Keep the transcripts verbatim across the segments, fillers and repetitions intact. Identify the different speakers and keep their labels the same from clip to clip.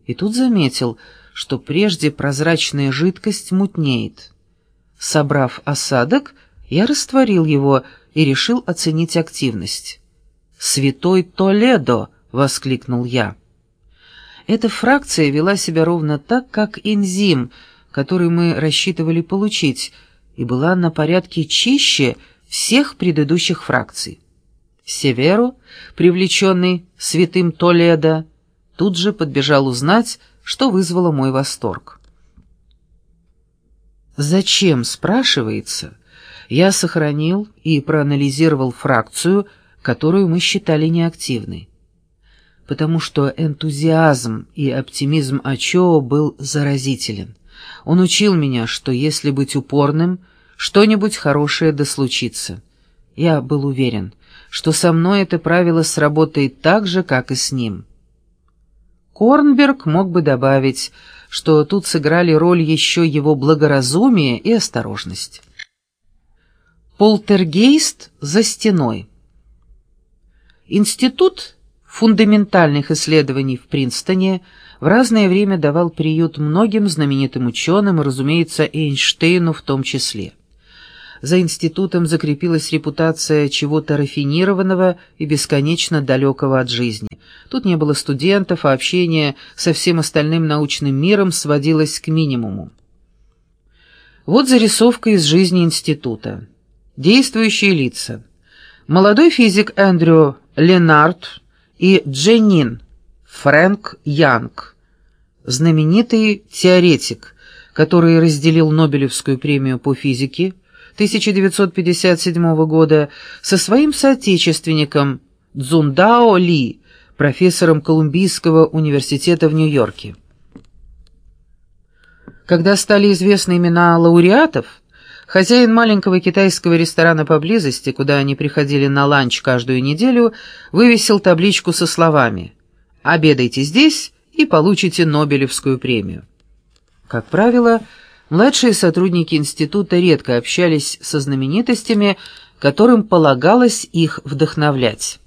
Speaker 1: и тут заметил, что прежде прозрачная жидкость мутнеет. Собрав осадок, я растворил его и решил оценить активность. «Святой Толедо!» — воскликнул я. Эта фракция вела себя ровно так, как энзим, который мы рассчитывали получить, и была на порядке чище всех предыдущих фракций. Северо, привлеченный святым Толедо, тут же подбежал узнать, что вызвало мой восторг. Зачем, спрашивается, я сохранил и проанализировал фракцию, которую мы считали неактивной? Потому что энтузиазм и оптимизм Ачоо был заразителен. Он учил меня, что если быть упорным, что-нибудь хорошее да случится. Я был уверен, что со мной это правило сработает так же, как и с ним. Корнберг мог бы добавить, что тут сыграли роль еще его благоразумие и осторожность. Полтергейст за стеной. Институт фундаментальных исследований в Принстоне в разное время давал приют многим знаменитым ученым и, разумеется, Эйнштейну в том числе. За институтом закрепилась репутация чего-то рафинированного и бесконечно далекого от жизни. Тут не было студентов, а общение со всем остальным научным миром сводилось к минимуму. Вот зарисовка из жизни института. Действующие лица. Молодой физик Эндрю Ленард и Дженнин Фрэнк Янг, знаменитый теоретик, который разделил Нобелевскую премию по физике тысяча девятьсот пятьдесят седьмого года со своим соотечественником Цзундао Ли, профессором Колумбийского университета в Нью-Йорке. Когда стали известны имена лауреатов, хозяин маленького китайского ресторана поблизости, куда они приходили на ланч каждую неделю, вывесил табличку со словами «Обедайте здесь и получите Нобелевскую премию». Как правило, младшие сотрудники института редко общались со знаменитостями, которым полагалось их вдохновлять.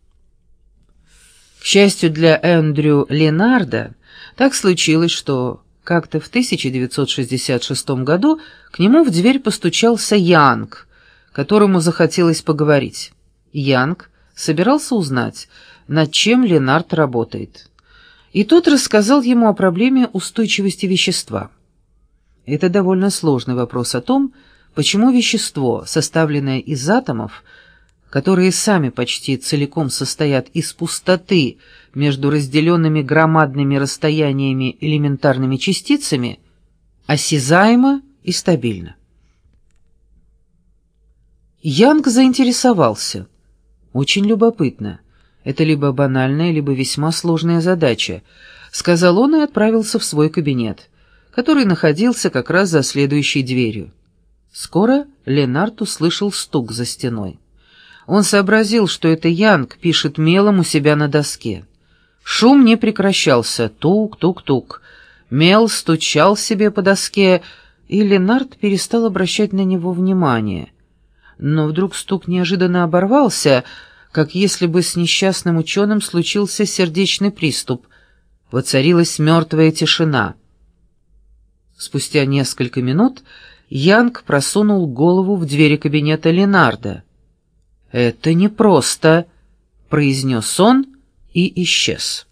Speaker 1: К счастью для Эндрю Ленарда, так случилось, что как-то в тысяча девятьсот шестьдесят шестом году к нему в дверь постучался Янг, которому захотелось поговорить. Янг собирался узнать, над чем Ленард работает. И тот рассказал ему о проблеме устойчивости вещества. Это довольно сложный вопрос о том, почему вещество, составленное из атомов, которые сами почти целиком состоят из пустоты между разделенными громадными расстояниями элементарными частицами, осязаемо и стабильно. Янг заинтересовался. Очень любопытно. Это либо банальная, либо весьма сложная задача, сказал он и отправился в свой кабинет, который находился как раз за следующей дверью. Скоро Ленард услышал стук за стеной. Он сообразил, что это Янг пишет мелом у себя на доске. Шум не прекращался, тук-тук-тук. Мел стучал себе по доске, и Ленард перестал обращать на него внимание. Но вдруг стук неожиданно оборвался, как если бы с несчастным ученым случился сердечный приступ. Воцарилась мертвая тишина. Спустя несколько минут Янг просунул голову в двери кабинета Ленарда. «Это непросто», — произнес он и исчез.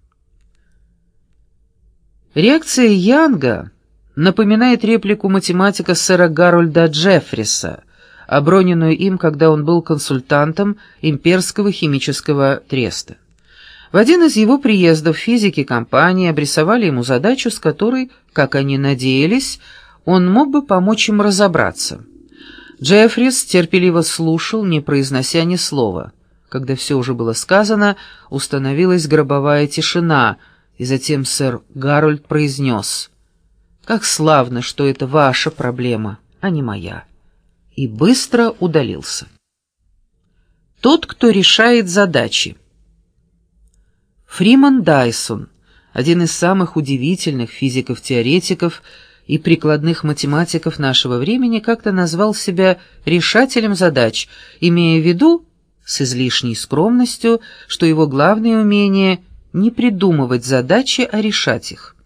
Speaker 1: Реакция Янга напоминает реплику математика сэра Гарольда Джеффриса, оброненную им, когда он был консультантом Имперского химического треста. В один из его приездов физики компании обрисовали ему задачу, с которой, как они надеялись, он мог бы помочь им разобраться. Джеффрис терпеливо слушал, не произнося ни слова. Когда все уже было сказано, установилась гробовая тишина, и затем сэр Гарольд произнес: «Как славно, что это ваша проблема, а не моя», и быстро удалился. Тот, кто решает задачи. Фриман Дайсон, один из самых удивительных физиков-теоретиков и прикладных математиков нашего времени, как-то назвал себя решателем задач, имея в виду, с излишней скромностью, что его главное умение — не придумывать задачи, а решать их.